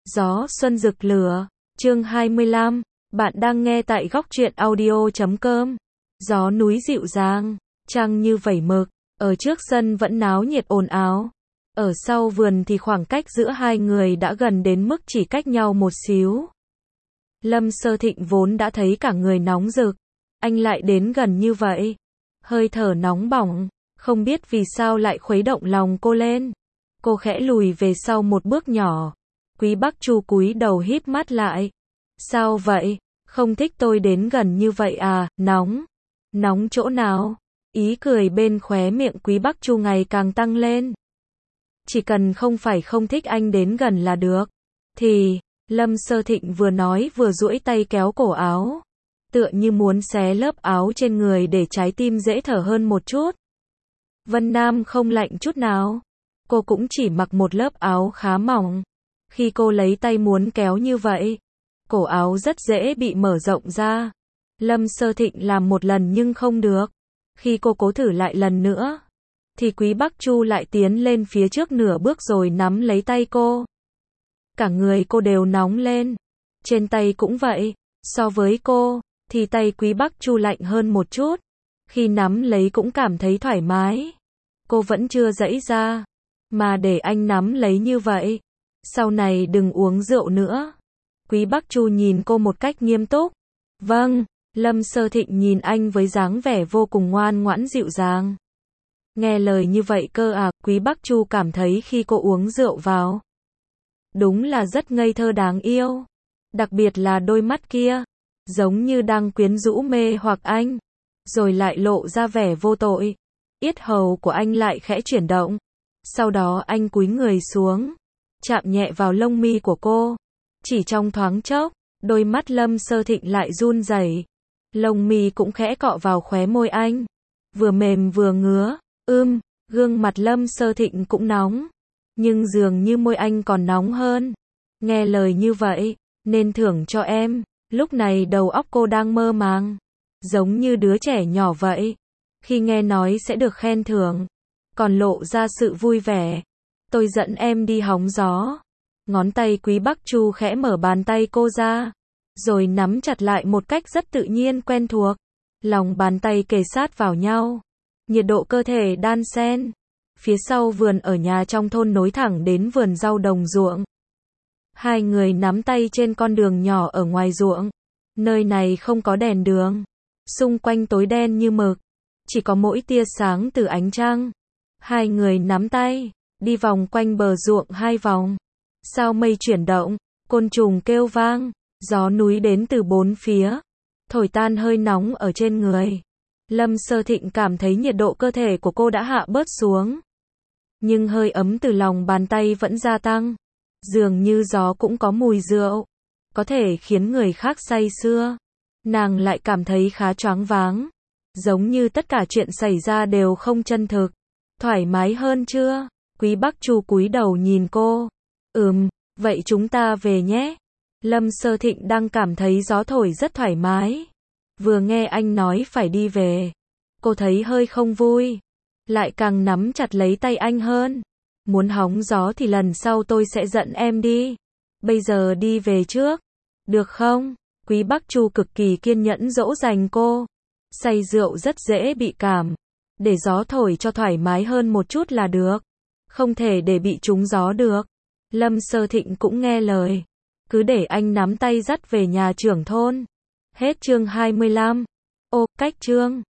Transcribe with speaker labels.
Speaker 1: Gió xuân rực lửa, chương 25, bạn đang nghe tại góc truyện audio.com. Gió núi dịu dàng, trăng như vẩy mực, ở trước sân vẫn náo nhiệt ồn ào. Ở sau vườn thì khoảng cách giữa hai người đã gần đến mức chỉ cách nhau một xíu. Lâm Sơ Thịnh vốn đã thấy cả người nóng rực, anh lại đến gần như vậy. Hơi thở nóng bỏng, không biết vì sao lại khuấy động lòng cô lên. Cô khẽ lùi về sau một bước nhỏ. Quý Bắc Chu cúi đầu híp mắt lại. Sao vậy? Không thích tôi đến gần như vậy à? Nóng. Nóng chỗ nào? Ý cười bên khóe miệng Quý Bắc Chu ngày càng tăng lên. Chỉ cần không phải không thích anh đến gần là được. Thì, Lâm Sơ Thịnh vừa nói vừa duỗi tay kéo cổ áo. Tựa như muốn xé lớp áo trên người để trái tim dễ thở hơn một chút. Vân Nam không lạnh chút nào. Cô cũng chỉ mặc một lớp áo khá mỏng. Khi cô lấy tay muốn kéo như vậy, cổ áo rất dễ bị mở rộng ra. Lâm Sơ Thịnh làm một lần nhưng không được. Khi cô cố thử lại lần nữa, thì Quý Bắc Chu lại tiến lên phía trước nửa bước rồi nắm lấy tay cô. Cả người cô đều nóng lên. Trên tay cũng vậy. So với cô, thì tay Quý Bắc Chu lạnh hơn một chút. Khi nắm lấy cũng cảm thấy thoải mái. Cô vẫn chưa giãy ra, mà để anh nắm lấy như vậy. Sau này đừng uống rượu nữa. Quý Bắc Chu nhìn cô một cách nghiêm túc. Vâng, Lâm Sơ Thịnh nhìn anh với dáng vẻ vô cùng ngoan ngoãn dịu dàng. Nghe lời như vậy cơ à? Quý Bắc Chu cảm thấy khi cô uống rượu vào, đúng là rất ngây thơ đáng yêu. Đặc biệt là đôi mắt kia, giống như đang quyến rũ mê hoặc anh, rồi lại lộ ra vẻ vô tội. Yết hầu của anh lại khẽ chuyển động. Sau đó anh cúi người xuống, chạm nhẹ vào lông mi của cô. Chỉ trong thoáng chốc, đôi mắt Lâm Sơ Thịnh lại run rẩy. Lông mi cũng khẽ cọ vào khóe môi anh, vừa mềm vừa ngứa. Gương mặt Lâm Sơ Thịnh cũng nóng, nhưng dường như môi anh còn nóng hơn. Nghe lời như vậy, nên thưởng cho em. Lúc này đầu óc cô đang mơ màng, giống như đứa trẻ nhỏ vậy. Khi nghe nói sẽ được khen thưởng, còn lộ ra sự vui vẻ. Tôi dẫn em đi hóng gió. Ngón tay Quý Bắc Chu khẽ mở bàn tay cô ra, rồi nắm chặt lại một cách rất tự nhiên quen thuộc. Lòng bàn tay kề sát vào nhau, nhiệt độ cơ thể đan xen. Phía sau vườn ở nhà trong thôn nối thẳng đến vườn rau đồng ruộng. Hai người nắm tay trên con đường nhỏ ở ngoài ruộng. Nơi này không có đèn đường, xung quanh tối đen như mực, chỉ có mỗi tia sáng từ ánh trăng. Hai người nắm tay, đi vòng quanh bờ ruộng 2 vòng. Sao mây chuyển động, côn trùng kêu vang, gió núi đến từ 4 phía, thổi tan hơi nóng ở trên người. Lâm Sơ Thịnh cảm thấy nhiệt độ cơ thể của cô đã hạ bớt xuống, nhưng hơi ấm từ lòng bàn tay vẫn gia tăng. Dường như gió cũng có mùi rượu, có thể khiến người khác say sưa. Nàng lại cảm thấy khá choáng váng, giống như tất cả chuyện xảy ra đều không chân thực. Thoải mái hơn chưa? Quý Bắc Chu cúi đầu nhìn cô. Vậy chúng ta về nhé. Lâm Sơ Thịnh đang cảm thấy gió thổi rất thoải mái. Vừa nghe anh nói phải đi về, cô thấy hơi không vui, lại càng nắm chặt lấy tay anh hơn. Muốn hóng gió thì lần sau tôi sẽ dẫn em đi. Bây giờ đi về trước, được không? Quý Bắc Chu cực kỳ kiên nhẫn dỗ dành cô. Say rượu rất dễ bị cảm. Để gió thổi cho thoải mái hơn một chút là được. Không thể để bị trúng gió được. Lâm Sơ Thịnh cũng nghe lời. Cứ để anh nắm tay dắt về nhà trưởng thôn. Hết chương 25. Cách chương